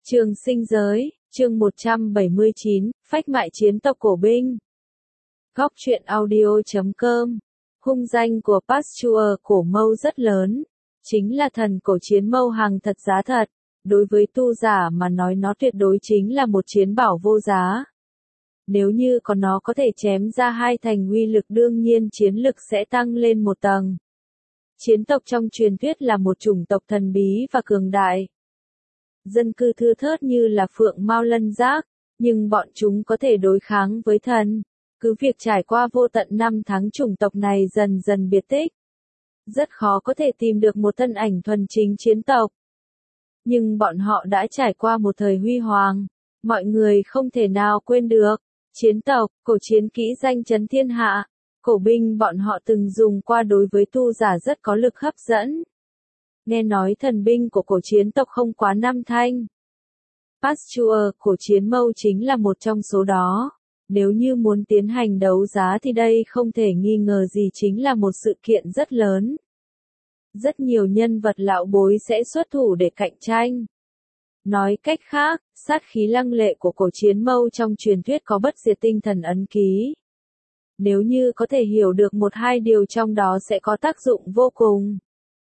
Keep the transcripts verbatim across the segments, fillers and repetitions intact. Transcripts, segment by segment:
Trường sinh giới, chương một trăm bảy mươi chín, phách mại chiến tộc cổ binh. Góc truyện audio chấm com. Hung danh của Pasteur cổ mâu rất lớn, chính là thần cổ chiến mâu hàng thật giá thật. Đối với tu giả mà nói nó tuyệt đối chính là một chiến bảo vô giá. Nếu như có nó có thể chém ra hai thành uy lực, đương nhiên chiến lực sẽ tăng lên một tầng. Chiến tộc trong truyền thuyết là một chủng tộc thần bí và cường đại. Dân cư thưa thớt như là phượng mao lân giác, nhưng bọn chúng có thể đối kháng với thần. Cứ việc trải qua vô tận năm tháng, chủng tộc này dần dần biệt tích. Rất khó có thể tìm được một thân ảnh thuần chính chiến tộc. Nhưng bọn họ đã trải qua một thời huy hoàng, mọi người không thể nào quên được. Chiến tộc, cổ chiến kỹ danh chấn thiên hạ, cổ binh bọn họ từng dùng qua đối với tu giả rất có lực hấp dẫn. Nghe nói thần binh của cổ chiến tộc không quá năm thanh. Pasteur, cổ chiến mâu chính là một trong số đó. Nếu như muốn tiến hành đấu giá thì đây không thể nghi ngờ gì chính là một sự kiện rất lớn. Rất nhiều nhân vật lão bối sẽ xuất thủ để cạnh tranh. Nói cách khác, sát khí lăng lệ của cổ chiến mâu trong truyền thuyết có bất diệt tinh thần ấn ký. Nếu như có thể hiểu được một hai điều trong đó sẽ có tác dụng vô cùng.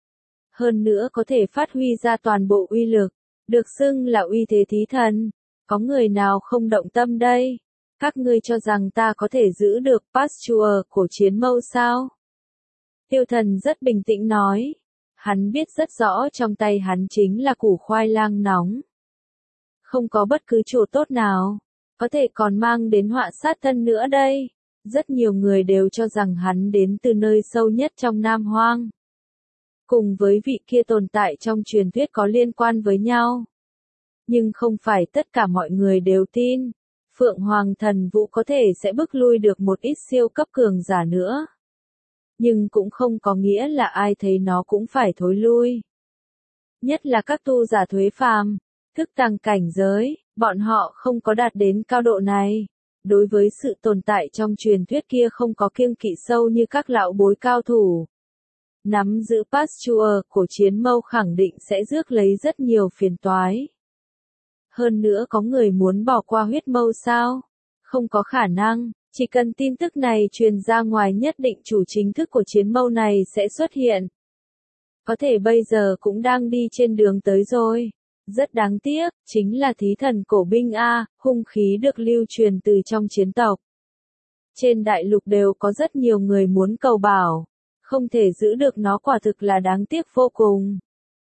Hơn nữa có thể phát huy ra toàn bộ uy lực, được xưng là uy thế thí thần. Có người nào không động tâm đây? Các ngươi cho rằng ta có thể giữ được Pasteur cổ chiến mâu sao? Tiêu Thần rất bình tĩnh nói. Hắn biết rất rõ trong tay hắn chính là củ khoai lang nóng. Không có bất cứ chỗ tốt nào, có thể còn mang đến họa sát thân nữa đây. Rất nhiều người đều cho rằng hắn đến từ nơi sâu nhất trong Nam Hoang. Cùng với vị kia tồn tại trong truyền thuyết có liên quan với nhau. Nhưng không phải tất cả mọi người đều tin. Phượng Hoàng Thần Vũ có thể sẽ bức lui được một ít siêu cấp cường giả nữa. Nhưng cũng không có nghĩa là ai thấy nó cũng phải thối lui. Nhất là các tu giả thuế phàm, thức tăng cảnh giới, bọn họ không có đạt đến cao độ này. Đối với sự tồn tại trong truyền thuyết kia không có kiêng kỵ sâu như các lão bối cao thủ. Nắm giữ Pasteur cổ chiến mâu khẳng định sẽ rước lấy rất nhiều phiền toái. Hơn nữa có người muốn bỏ qua huyết mâu sao? Không có khả năng, chỉ cần tin tức này truyền ra ngoài nhất định chủ chính thức của chiến mâu này sẽ xuất hiện. Có thể bây giờ cũng đang đi trên đường tới rồi. Rất đáng tiếc, chính là thí thần cổ binh A, hung khí được lưu truyền từ trong chiến tộc. Trên đại lục đều có rất nhiều người muốn cầu bảo. Không thể giữ được nó quả thực là đáng tiếc vô cùng.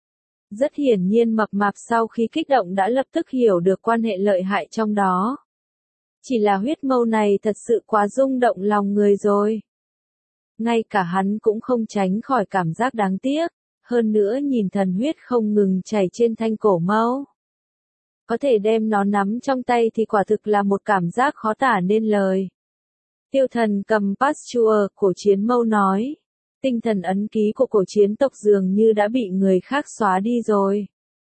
Rất hiển nhiên Mập Mạp sau khi kích động đã lập tức hiểu được quan hệ lợi hại trong đó. Chỉ là huyết mâu này thật sự quá rung động lòng người rồi. Ngay cả hắn cũng không tránh khỏi cảm giác đáng tiếc, hơn nữa nhìn thần huyết không ngừng chảy trên thanh cổ mâu. Có thể đem nó nắm trong tay thì quả thực là một cảm giác khó tả nên lời. Tiêu Thần cầm Pasteur cổ chiến mâu nói. Tinh thần ấn ký của cổ chiến tộc dường như đã bị người khác xóa đi rồi.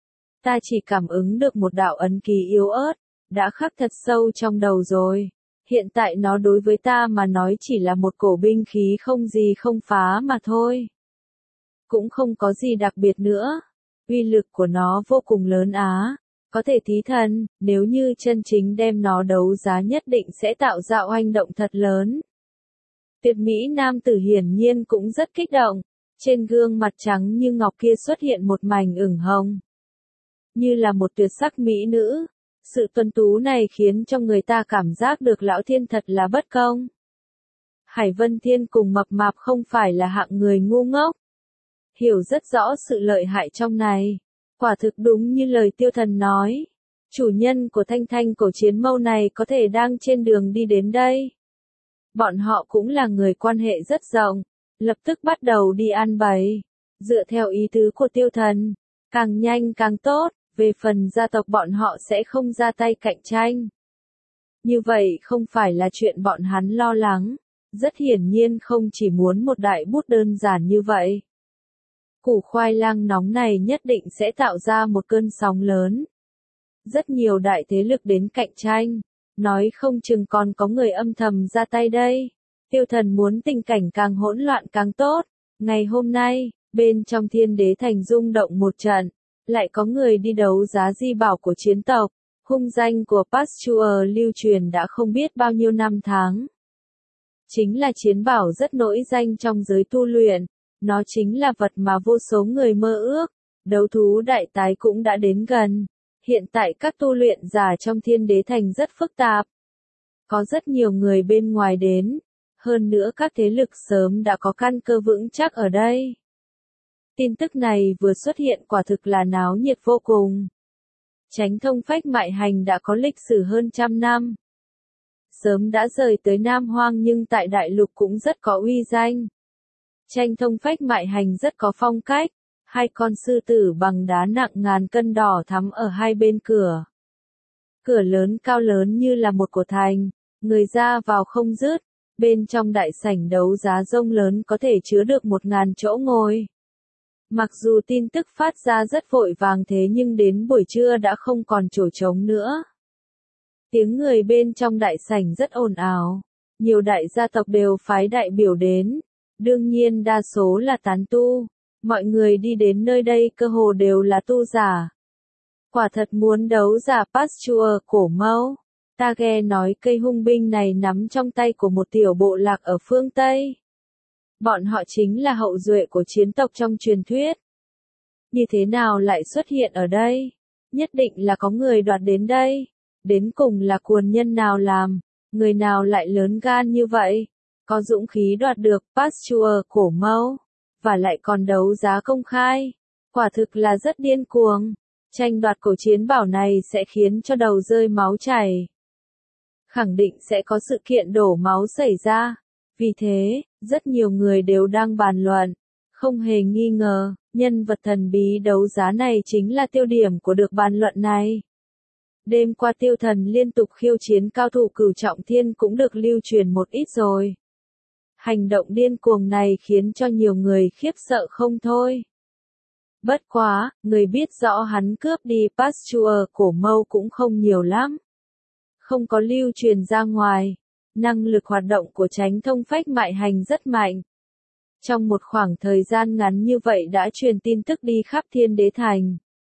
Ta chỉ cảm ứng được một đạo ấn ký yếu ớt, đã khắc thật sâu trong đầu rồi. Hiện tại nó đối với ta mà nói chỉ là một cổ binh khí không gì không phá mà thôi. Cũng không có gì đặc biệt nữa. Uy lực của nó vô cùng lớn á. Có thể thí thần, nếu như chân chính đem nó đấu giá nhất định sẽ tạo ra oanh động thật lớn. Tuyệt mỹ nam tử hiển nhiên cũng rất kích động, trên gương mặt trắng như ngọc kia xuất hiện một mảnh ửng hồng. Như là một tuyệt sắc mỹ nữ, sự tuấn tú này khiến cho người ta cảm giác được lão thiên thật là bất công. Hải Vân Thiên cùng Mập Mạp không phải là hạng người ngu ngốc. Hiểu rất rõ sự lợi hại trong này, quả thực đúng như lời Tiêu Thần nói. Chủ nhân của thanh thanh cổ chiến mâu này có thể đang trên đường đi đến đây. Bọn họ cũng là người quan hệ rất rộng, lập tức bắt đầu đi ăn bày. Dựa theo ý tứ của Tiêu Thần, càng nhanh càng tốt, về phần gia tộc bọn họ sẽ không ra tay cạnh tranh. Như vậy không phải là chuyện bọn hắn lo lắng, rất hiển nhiên không chỉ muốn một đại bút đơn giản như vậy. Củ khoai lang nóng này nhất định sẽ tạo ra một cơn sóng lớn. Rất nhiều đại thế lực đến cạnh tranh. Nói không chừng còn có người âm thầm ra tay đây. Tiêu Thần muốn tình cảnh càng hỗn loạn càng tốt. Ngày hôm nay, bên trong Thiên Đế Thành rung động một trận. lại có người đi đấu giá di bảo của chiến tộc. Hung danh của Pasteur lưu truyền đã không biết bao nhiêu năm tháng. Chính là chiến bảo rất nổi danh trong giới tu luyện, nó chính là vật mà vô số người mơ ước. Đấu thú đại tái cũng đã đến gần. Hiện tại các tu luyện giả trong Thiên Đế Thành rất phức tạp. Có rất nhiều người bên ngoài đến, hơn nữa các thế lực sớm đã có căn cơ vững chắc ở đây. Tin tức này vừa xuất hiện quả thực là náo nhiệt vô cùng. Chánh Thông Phách Mại Hành đã có lịch sử hơn trăm năm. Sớm đã rời tới Nam Hoang nhưng tại Đại Lục cũng rất có uy danh. Chánh Thông Phách Mại Hành rất có phong cách. Hai con sư tử bằng đá nặng ngàn cân đỏ thắm ở hai bên cửa. Cửa lớn cao lớn như là một cổ thành, người ra vào không dứt. Bên trong đại sảnh đấu giá rông lớn có thể chứa được một ngàn chỗ ngồi. Mặc dù tin tức phát ra rất vội vàng thế nhưng đến buổi trưa đã không còn chỗ trống nữa. Tiếng người bên trong đại sảnh rất ồn ào. Nhiều đại gia tộc đều phái đại biểu đến. Đương nhiên đa số là tán tu. Mọi người đi đến nơi đây cơ hồ đều là tu giả. Quả thật muốn đấu giả Pasteur cổ mẫu. Ta nghe nói cây hung binh này nắm trong tay của một tiểu bộ lạc ở phương Tây. Bọn họ chính là hậu duệ của chiến tộc trong truyền thuyết. Như thế nào lại xuất hiện ở đây? Nhất định là có người đoạt đến đây. Đến cùng là cuồng nhân nào làm? Người nào lại lớn gan như vậy? Có dũng khí đoạt được Pasteur cổ mẫu. Và lại còn đấu giá công khai. Quả thực là rất điên cuồng. Tranh đoạt cổ chiến bảo này sẽ khiến cho đầu rơi máu chảy. Khẳng định sẽ có sự kiện đổ máu xảy ra. Vì thế, rất nhiều người đều đang bàn luận. Không hề nghi ngờ, nhân vật thần bí đấu giá này chính là tiêu điểm của được bàn luận này. Đêm qua tiêu thần liên tục khiêu chiến cao thủ cửu trọng thiên cũng được lưu truyền một ít rồi. Hành động điên cuồng này khiến cho nhiều người khiếp sợ không thôi. Bất quá, người biết rõ hắn cướp đi Pasteur cổ mẫu cũng không nhiều lắm. Không có lưu truyền ra ngoài. Năng lực hoạt động của Chánh Thông Phách Mại Hành rất mạnh. Trong một khoảng thời gian ngắn như vậy đã truyền tin tức đi khắp Thiên Đế Thành.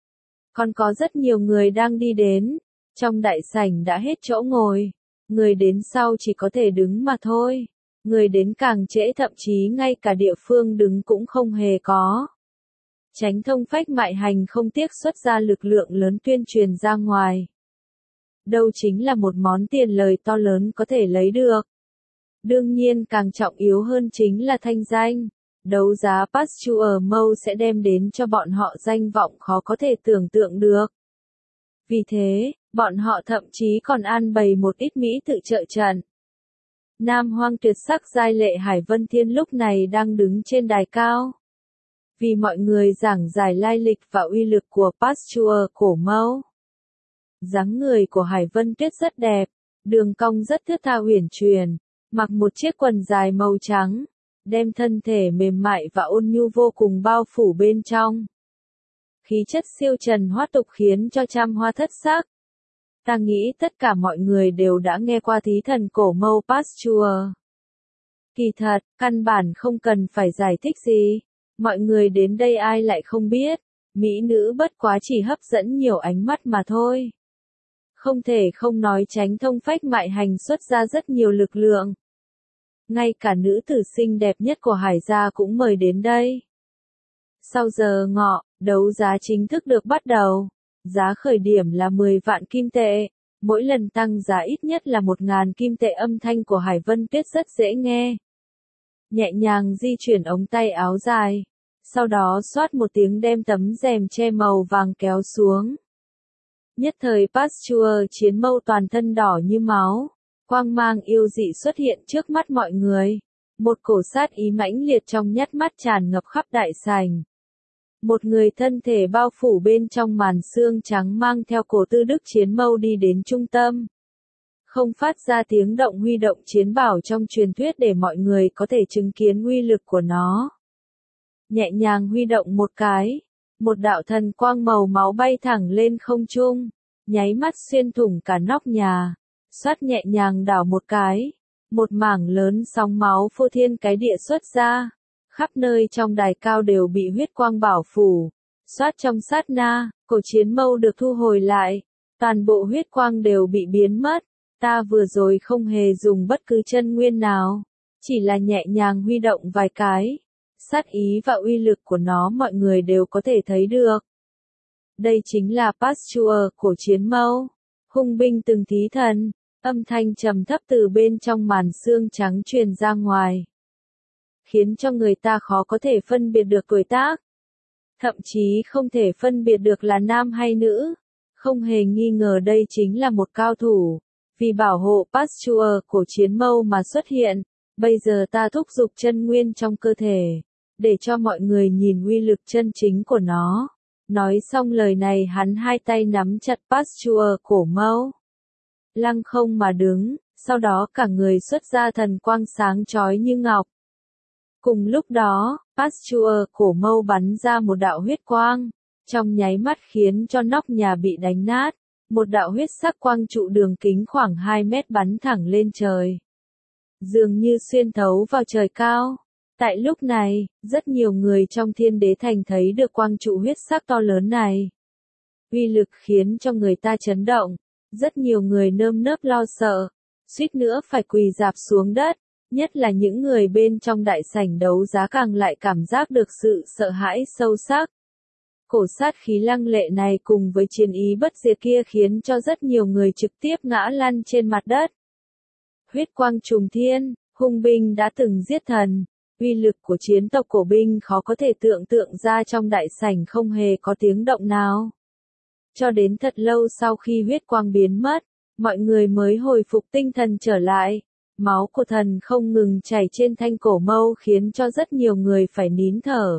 Còn có rất nhiều người đang đi đến. Trong đại sảnh đã hết chỗ ngồi. Người đến sau chỉ có thể đứng mà thôi. Người đến càng trễ thậm chí ngay cả địa phương đứng cũng không hề có. Chánh Thông Phách Mại Hành không tiếc xuất ra lực lượng lớn tuyên truyền ra ngoài. Đâu chính là một món tiền lời to lớn có thể lấy được. Đương nhiên càng trọng yếu hơn chính là thanh danh. Đấu giá Pasteur Mâu sẽ đem đến cho bọn họ danh vọng khó có thể tưởng tượng được. Vì thế, bọn họ thậm chí còn an bày một ít mỹ tự trợ trận. Nam Hoang tuyệt sắc giai lệ Hải Vân Thiên lúc này đang đứng trên đài cao. Vì mọi người giảng giải lai lịch và uy lực của Pasteur cổ mẫu. Dáng người của Hải Vân Tuyết rất đẹp, đường cong rất thướt tha uyển chuyển, mặc một chiếc quần dài màu trắng, đem thân thể mềm mại và ôn nhu vô cùng bao phủ bên trong. Khí chất siêu trần hoát tục khiến cho trăm hoa thất sắc. Ta nghĩ tất cả mọi người đều đã nghe qua thí thần cổ mẫu Pasteur. Kỳ thật, căn bản không cần phải giải thích gì. Mọi người đến đây ai lại không biết, mỹ nữ bất quá chỉ hấp dẫn nhiều ánh mắt mà thôi. Không thể không nói Chánh Thông Phách Mại Hành xuất ra rất nhiều lực lượng. Ngay cả nữ tử xinh đẹp nhất của Hải gia cũng mời đến đây. Sau giờ ngọ, đấu giá chính thức được bắt đầu. Giá khởi điểm là mười vạn kim tệ. Mỗi lần tăng giá ít nhất là một ngàn kim tệ. Âm thanh của Hải Vân Tuyết rất dễ nghe. Nhẹ nhàng di chuyển ống tay áo dài. Sau đó xoát một tiếng đem tấm rèm che màu vàng kéo xuống. Nhất thời Pasteur chiến mâu toàn thân đỏ như máu. Quang mang yêu dị xuất hiện trước mắt mọi người. Một cổ sát ý mãnh liệt trong nhát mắt tràn ngập khắp đại sảnh. Một người thân thể bao phủ bên trong màn xương trắng mang theo cổ tư đức chiến mâu đi đến trung tâm. Không phát ra tiếng động huy động chiến bảo trong truyền thuyết để mọi người có thể chứng kiến uy lực của nó. Nhẹ nhàng huy động một cái. Một đạo thần quang màu máu bay thẳng lên không trung. Nháy mắt xuyên thủng cả nóc nhà. Xoát nhẹ nhàng đảo một cái. Một mảng lớn sóng máu phô thiên cái địa xuất ra. Khắp nơi trong đài cao đều bị huyết quang bảo phủ. Xoát trong sát na, cổ chiến mâu được thu hồi lại. Toàn bộ huyết quang đều bị biến mất. Ta vừa rồi không hề dùng bất cứ chân nguyên nào. Chỉ là nhẹ nhàng huy động vài cái. Sát ý và uy lực của nó mọi người đều có thể thấy được. Đây chính là Pasture cổ chiến mâu. Hung binh từng thí thần. Âm thanh trầm thấp từ bên trong màn xương trắng truyền ra ngoài. Khiến cho người ta khó có thể phân biệt được tuổi tác. Thậm chí không thể phân biệt được là nam hay nữ. Không hề nghi ngờ đây chính là một cao thủ. Vì bảo hộ Pasture cổ chiến mâu mà xuất hiện. Bây giờ ta thúc giục chân nguyên trong cơ thể. Để cho mọi người nhìn uy lực chân chính của nó. Nói xong lời này hắn hai tay nắm chặt Pasture cổ mâu. Lăng không mà đứng, sau đó cả người xuất ra thần quang sáng chói như ngọc. Cùng lúc đó, Pasture cổ mâu bắn ra một đạo huyết quang, trong nháy mắt khiến cho nóc nhà bị đánh nát, một đạo huyết sắc quang trụ đường kính khoảng hai mét bắn thẳng lên trời. Dường như xuyên thấu vào trời cao. Tại lúc này, rất nhiều người trong Thiên Đế Thành thấy được quang trụ huyết sắc to lớn này. Uy lực khiến cho người ta chấn động. Rất nhiều người nơm nớp lo sợ, suýt nữa phải quỳ rạp xuống đất, nhất là những người bên trong đại sảnh đấu giá càng lại cảm giác được sự sợ hãi sâu sắc. Cổ sát khí lăng lệ này cùng với chiến ý bất diệt kia khiến cho rất nhiều người trực tiếp ngã lăn trên mặt đất. Huyết quang trùng thiên, hung binh đã từng giết thần, uy lực của chiến tộc cổ binh khó có thể tưởng tượng ra trong đại sảnh không hề có tiếng động nào. Cho đến thật lâu sau khi huyết quang biến mất, mọi người mới hồi phục tinh thần trở lại. Máu của thần không ngừng chảy trên thanh cổ mâu khiến cho rất nhiều người phải nín thở.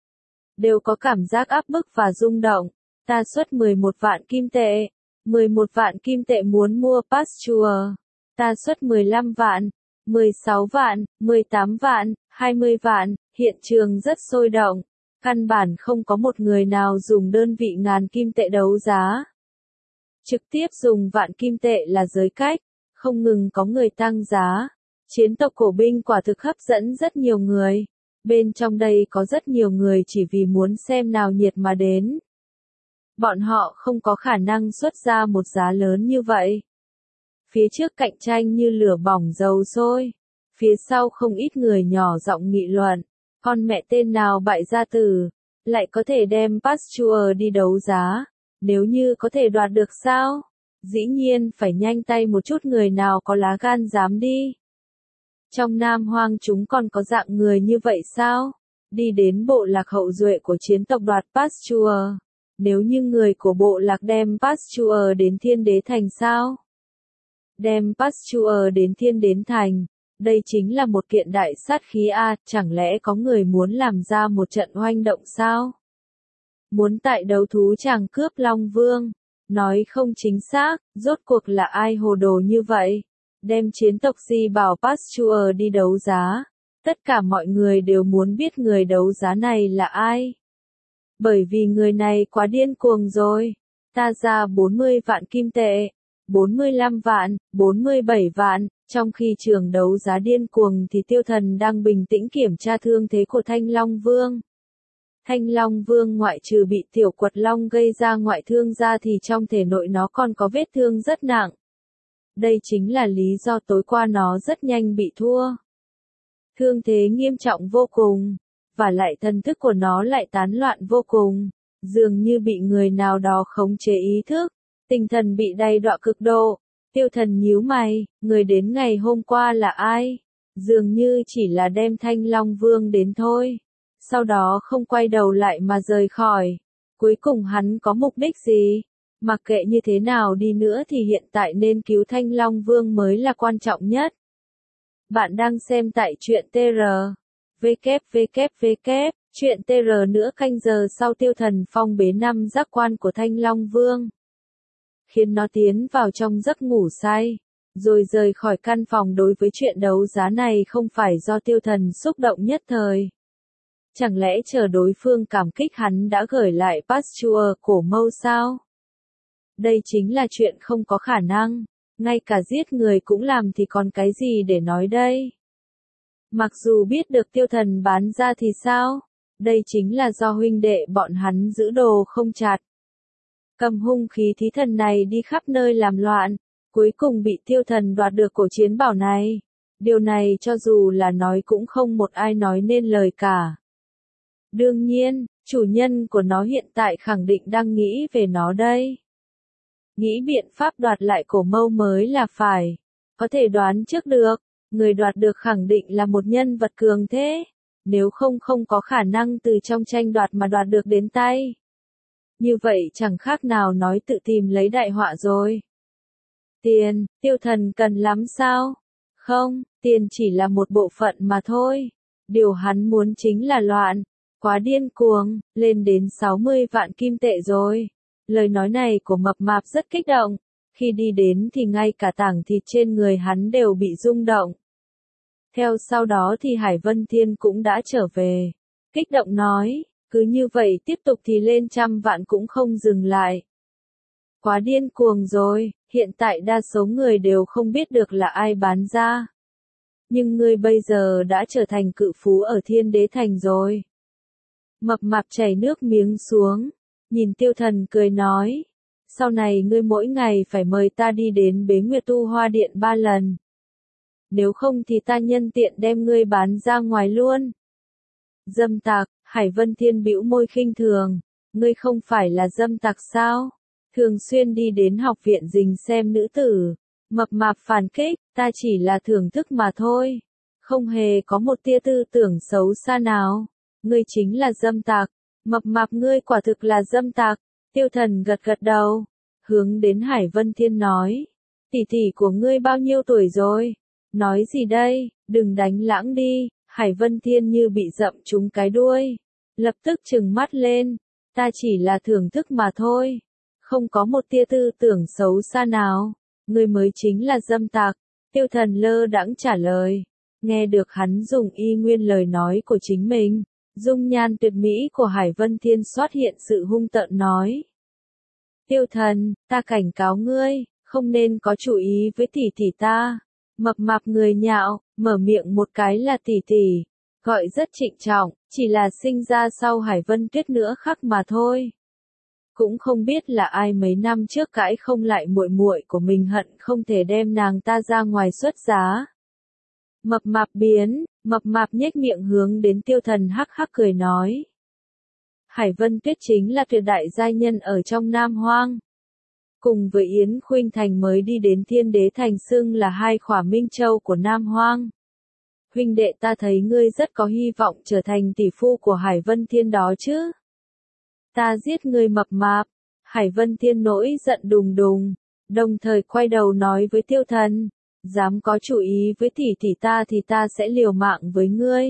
Đều có cảm giác áp bức và rung động. Ta xuất mười một vạn kim tệ. mười một vạn kim tệ muốn mua Pasture. Ta xuất mười lăm vạn, mười sáu vạn, mười tám vạn, hai mươi vạn. Hiện trường rất sôi động. Căn bản không có một người nào dùng đơn vị ngàn kim tệ đấu giá. Trực tiếp dùng vạn kim tệ là giới cách, không ngừng có người tăng giá. Chiến tộc cổ binh quả thực hấp dẫn rất nhiều người. Bên trong đây có rất nhiều người chỉ vì muốn xem nào nhiệt mà đến. Bọn họ không có khả năng xuất ra một giá lớn như vậy. Phía trước cạnh tranh như lửa bỏng dầu sôi. Phía sau không ít người nhỏ giọng nghị luận. Con mẹ tên nào bại gia tử, lại có thể đem Pasture đi đấu giá, nếu như có thể đoạt được sao? Dĩ nhiên phải nhanh tay một chút, người nào có lá gan dám đi. Trong Nam Hoang chúng còn có dạng người như vậy sao? Đi đến bộ lạc hậu duệ của chiến tộc đoạt Pasture. Nếu như người của bộ lạc đem Pasture đến Thiên Đế Thành sao? Đem Pasture đến Thiên Đế Thành. Đây chính là một kiện đại sát khí a, chẳng lẽ có người muốn làm ra một trận oanh động sao? Muốn tại đấu thú chàng cướp Long Vương? Nói không chính xác, rốt cuộc là ai hồ đồ như vậy? Đem chiến tộc Di bảo Pasture đi đấu giá. Tất cả mọi người đều muốn biết người đấu giá này là ai. Bởi vì người này quá điên cuồng rồi. Ta ra bốn mươi vạn kim tệ, bốn mươi lăm vạn, bốn mươi bảy vạn. Trong khi trường đấu giá điên cuồng thì Tiêu Thần đang bình tĩnh kiểm tra thương thế của Thanh Long Vương. Thanh Long Vương ngoại trừ bị tiểu quật long gây ra ngoại thương ra thì trong thể nội nó còn có vết thương rất nặng. Đây chính là lý do tối qua nó rất nhanh bị thua. Thương thế nghiêm trọng vô cùng, và lại thần thức của nó lại tán loạn vô cùng, dường như bị người nào đó khống chế ý thức, tinh thần bị đày đọa cực độ. Tiêu Thần nhíu mày, người đến ngày hôm qua là ai? Dường như chỉ là đem Thanh Long Vương đến thôi. Sau đó không quay đầu lại mà rời khỏi. Cuối cùng hắn có mục đích gì? Mặc kệ như thế nào đi nữa thì hiện tại nên cứu Thanh Long Vương mới là quan trọng nhất. Bạn đang xem tại truyện tê rờ. vê kép vê kép vê kép, truyện tê rờ nữa canh giờ sau Tiêu Thần phong bế năm giác quan của Thanh Long Vương. Khiến nó tiến vào trong giấc ngủ say, rồi rời khỏi căn phòng. Đối với chuyện đấu giá này không phải do Tiêu Thần xúc động nhất thời. Chẳng lẽ chờ đối phương cảm kích hắn đã gửi lại Pasture cổ mâu sao? Đây chính là chuyện không có khả năng, ngay cả giết người cũng làm thì còn cái gì để nói đây? Mặc dù biết được Tiêu Thần bán ra thì sao? Đây chính là do huynh đệ bọn hắn giữ đồ không chặt. Cầm hung khí thí thần này đi khắp nơi làm loạn, cuối cùng bị tiêu thần đoạt được cổ chiến bảo này. Điều này cho dù là nói cũng không một ai nói nên lời cả. Đương nhiên, chủ nhân của nó hiện tại khẳng định đang nghĩ về nó đây. Nghĩ biện pháp đoạt lại cổ mâu mới là phải. Có thể đoán trước được, người đoạt được khẳng định là một nhân vật cường thế. Nếu không không có khả năng từ trong tranh đoạt mà đoạt được đến tay. Như vậy chẳng khác nào nói tự tìm lấy đại họa rồi. Tiền, tiêu thần cần lắm sao? Không, tiền chỉ là một bộ phận mà thôi. Điều hắn muốn chính là loạn. Quá điên cuồng, lên đến sáu mươi vạn kim tệ rồi. Lời nói này của mập mạp rất kích động. Khi đi đến thì ngay cả tảng thịt trên người hắn đều bị rung động. Theo sau đó thì Hải Vân Thiên cũng đã trở về. Kích động nói, cứ như vậy tiếp tục thì lên trăm vạn cũng không dừng lại. Quá điên cuồng rồi, hiện tại đa số người đều không biết được là ai bán ra. Nhưng ngươi bây giờ đã trở thành cự phú ở Thiên Đế Thành rồi. Mập mạp chảy nước miếng xuống, nhìn tiêu thần cười nói. Sau này ngươi mỗi ngày phải mời ta đi đến Bế Nguyệt Tu Hoa Điện ba lần. Nếu không thì ta nhân tiện đem ngươi bán ra ngoài luôn. Dâm tặc, Hải Vân Thiên bĩu môi khinh thường. Ngươi không phải là dâm tặc sao? Thường xuyên đi đến học viện rình xem nữ tử. Mập mạp phản kích, ta chỉ là thưởng thức mà thôi. Không hề có một tia tư tưởng xấu xa nào. Ngươi chính là dâm tặc. Mập mạp ngươi quả thực là dâm tặc. Tiêu thần gật gật đầu. Hướng đến Hải Vân Thiên nói. Tỷ tỷ của ngươi bao nhiêu tuổi rồi? Nói gì đây, đừng đánh lãng đi. Hải Vân Thiên như bị dậm trúng cái đuôi. Lập tức trừng mắt lên. Ta chỉ là thưởng thức mà thôi. Không có một tia tư tưởng xấu xa nào. Ngươi mới chính là dâm tặc. Tiêu thần lơ đãng trả lời. Nghe được hắn dùng y nguyên lời nói của chính mình. Dung nhan tuyệt mỹ của Hải Vân Thiên xuất hiện sự hung tợn nói. Tiêu thần, ta cảnh cáo ngươi, không nên có chủ ý với tỷ tỷ ta. Mập mạp người nhạo, mở miệng một cái là tỷ tỷ. Gọi rất trịnh trọng, chỉ là sinh ra sau Hải Vân Tuyết nữa khắc mà thôi. Cũng không biết là ai mấy năm trước cãi không lại muội muội của mình hận không thể đem nàng ta ra ngoài xuất giá. Mập mạp biến, mập mạp nhếch miệng hướng đến tiêu thần hắc hắc cười nói. Hải Vân Tuyết chính là tuyệt đại giai nhân ở trong Nam Hoang. Cùng với Yến Khuynh Thành mới đi đến Thiên Đế Thành xưng là hai khỏa minh châu của Nam Hoang. Huynh đệ ta thấy ngươi rất có hy vọng trở thành tỷ phu của Hải Vân Thiên đó chứ. Ta giết ngươi mập mạp. Hải Vân Thiên nổi giận đùng đùng, đồng thời quay đầu nói với tiêu thần. Dám có chủ ý với tỷ tỷ ta thì ta sẽ liều mạng với ngươi.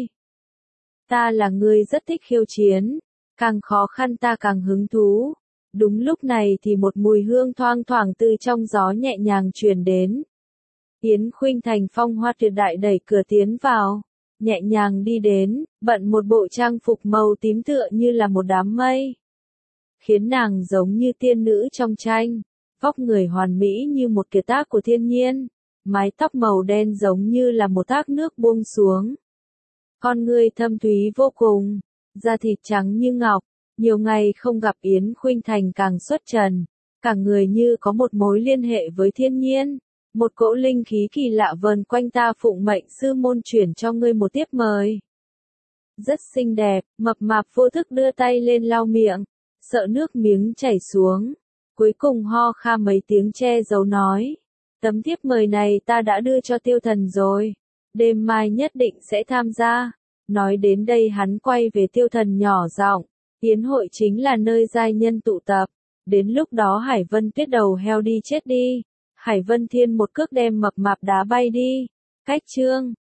Ta là người rất thích khiêu chiến. Càng khó khăn ta càng hứng thú. Đúng lúc này thì một mùi hương thoang thoảng từ trong gió nhẹ nhàng truyền đến. Yến Khuynh Thành phong hoa tuyệt đại đẩy cửa tiến vào. Nhẹ nhàng đi đến, bận một bộ trang phục màu tím tựa như là một đám mây. Khiến nàng giống như tiên nữ trong tranh. Vóc người hoàn mỹ như một kiệt tác của thiên nhiên. Mái tóc màu đen giống như là một thác nước buông xuống. Con người thâm thúy vô cùng. Da thịt trắng như ngọc. Nhiều ngày không gặp Yến Khuynh Thành càng xuất trần. Cả người như có một mối liên hệ với thiên nhiên. Một cỗ linh khí kỳ lạ vờn quanh ta phụng mệnh sư môn chuyển cho ngươi một tiếp mời. Rất xinh đẹp, mập mạp vô thức đưa tay lên lau miệng. Sợ nước miếng chảy xuống. Cuối cùng ho kha mấy tiếng che giấu nói. Tấm thiếp mời này ta đã đưa cho tiêu thần rồi. Đêm mai nhất định sẽ tham gia. Nói đến đây hắn quay về tiêu thần nhỏ giọng. Yến hội chính là nơi giai nhân tụ tập. Đến lúc đó Hải Vân Tuyết đầu heo đi chết đi. Hải Vân Thiên một cước đem mập mạp đá bay đi. Cách chương.